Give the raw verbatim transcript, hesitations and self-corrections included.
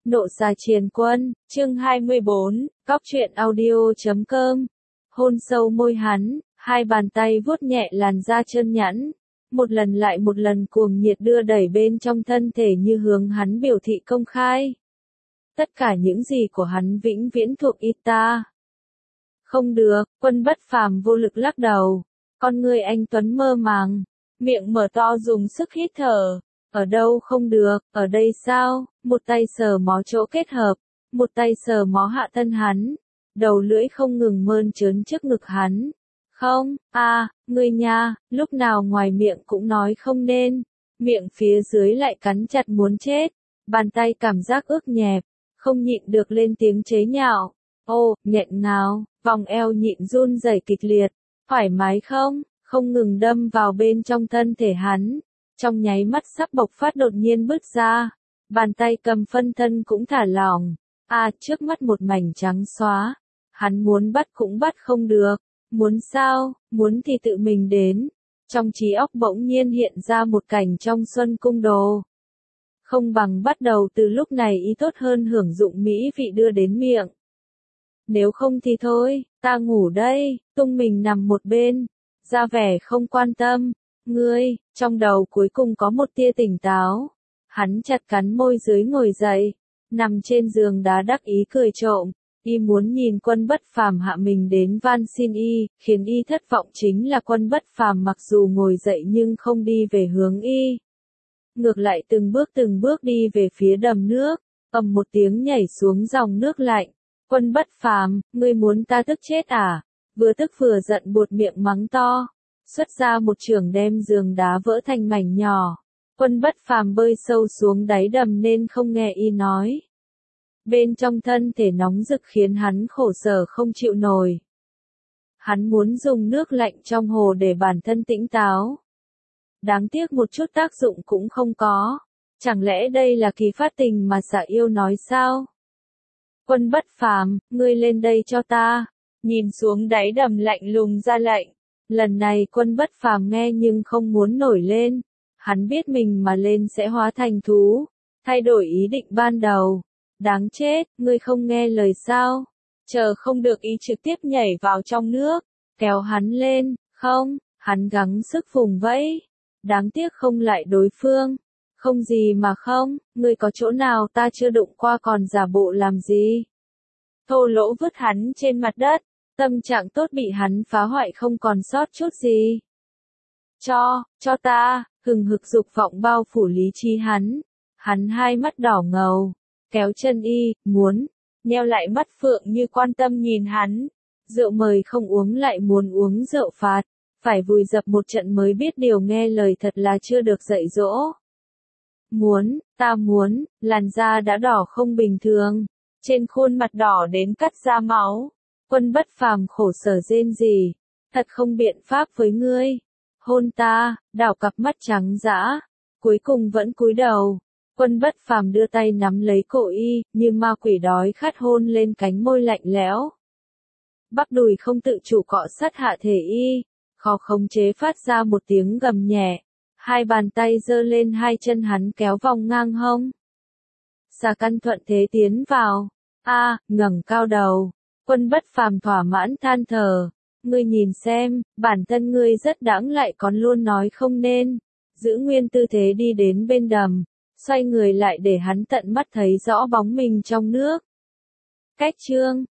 Nộ xà triền quân, chương hai mươi bốn, góc truyện audio chấm com. Hôn sâu môi hắn, hai bàn tay vuốt nhẹ làn da trơn nhẵn, một lần lại một lần cuồng nhiệt đưa đẩy bên trong thân thể như hướng hắn biểu thị công khai. Tất cả những gì của hắn vĩnh viễn thuộc y ta. Không được, Quân Bất Phàm vô lực lắc đầu, con người anh tuấn mơ màng, miệng mở to dùng sức hít thở. Ở đâu không được, ở đây sao? Một tay sờ mó chỗ kết hợp, một tay sờ mó hạ thân hắn, đầu lưỡi không ngừng mơn trớn trước ngực hắn. Không, a, à, ngươi nha, lúc nào ngoài miệng cũng nói không nên, miệng phía dưới lại cắn chặt muốn chết, bàn tay cảm giác ướt nhẹp, không nhịn được lên tiếng chế nhạo. Ô, nghẹn ngào, vòng eo nhịn run rẩy kịch liệt, thoải mái không? Không ngừng đâm vào bên trong thân thể hắn. Trong nháy mắt sắp bộc phát đột nhiên bứt ra, bàn tay cầm phân thân cũng thả lỏng, à trước mắt một mảnh trắng xóa, hắn muốn bắt cũng bắt không được, muốn sao, muốn thì tự mình đến, trong trí óc bỗng nhiên hiện ra một cảnh trong Xuân Cung Đồ. Không bằng bắt đầu từ lúc này ý tốt hơn hưởng dụng mỹ vị đưa đến miệng. Nếu không thì thôi, ta ngủ đây, tung mình nằm một bên, ra vẻ không quan tâm. Ngươi, trong đầu cuối cùng có một tia tỉnh táo. Hắn chặt cắn môi dưới ngồi dậy, nằm trên giường đá đắc ý cười trộm, y muốn nhìn Quân Bất Phàm hạ mình đến van xin y, khiến y thất vọng chính là Quân Bất Phàm mặc dù ngồi dậy nhưng không đi về hướng y. Ngược lại từng bước từng bước đi về phía đầm nước, ầm một tiếng nhảy xuống dòng nước lạnh. Quân Bất Phàm, ngươi muốn ta tức chết à? Vừa tức vừa giận buột miệng mắng to. Xuất ra một chưởng đem giường đá vỡ thành mảnh nhỏ. Quân Bất Phàm bơi sâu xuống đáy đầm nên không nghe y nói. Bên trong thân thể nóng rực khiến hắn khổ sở không chịu nổi. Hắn muốn dùng nước lạnh trong hồ để bản thân tĩnh táo. Đáng tiếc một chút tác dụng cũng không có. Chẳng lẽ đây là kỳ phát tình mà xạ yêu nói sao? Quân Bất Phàm, ngươi lên đây cho ta. Nhìn xuống đáy đầm lạnh lùng ra lệnh. Lần này Quân Bất Phàm nghe nhưng không muốn nổi lên, hắn biết mình mà lên sẽ hóa thành thú, thay đổi ý định ban đầu. Đáng chết, ngươi không nghe lời sao? Chờ không được ý trực tiếp nhảy vào trong nước, kéo hắn lên, không, hắn gắng sức vùng vẫy. Đáng tiếc không lại đối phương. Không gì mà không, ngươi có chỗ nào ta chưa đụng qua còn giả bộ làm gì? Thô lỗ vứt hắn trên mặt đất. Tâm trạng tốt bị hắn phá hoại không còn sót chút gì. Cho, cho ta, hừng hực dục vọng bao phủ lý trí hắn. Hắn hai mắt đỏ ngầu, kéo chân y, muốn, nheo lại mắt phượng như quan tâm nhìn hắn. Rượu mời không uống lại muốn uống rượu phạt, phải vùi dập một trận mới biết điều nghe lời thật là chưa được dạy dỗ. Muốn, ta muốn, làn da đã đỏ không bình thường, trên khuôn mặt đỏ đến cắt ra máu. Quân Bất Phàm khổ sở rên rỉ, thật không biện pháp với ngươi. Hôn ta, đảo cặp mắt trắng dã, cuối cùng vẫn cúi đầu. Quân Bất Phàm đưa tay nắm lấy cổ y, như ma quỷ đói khát hôn lên cánh môi lạnh lẽo. Bắp đùi không tự chủ cọ sát hạ thể y, khó khống chế phát ra một tiếng gầm nhẹ. Hai bàn tay giơ lên hai chân hắn kéo vòng ngang hông. Xà căn thuận thế tiến vào, a, ngẩng cao đầu. Quân Bất Phàm thỏa mãn than thở, ngươi nhìn xem, bản thân ngươi rất đáng lại còn luôn nói không nên, giữ nguyên tư thế đi đến bên đầm, xoay người lại để hắn tận mắt thấy rõ bóng mình trong nước. Cách chương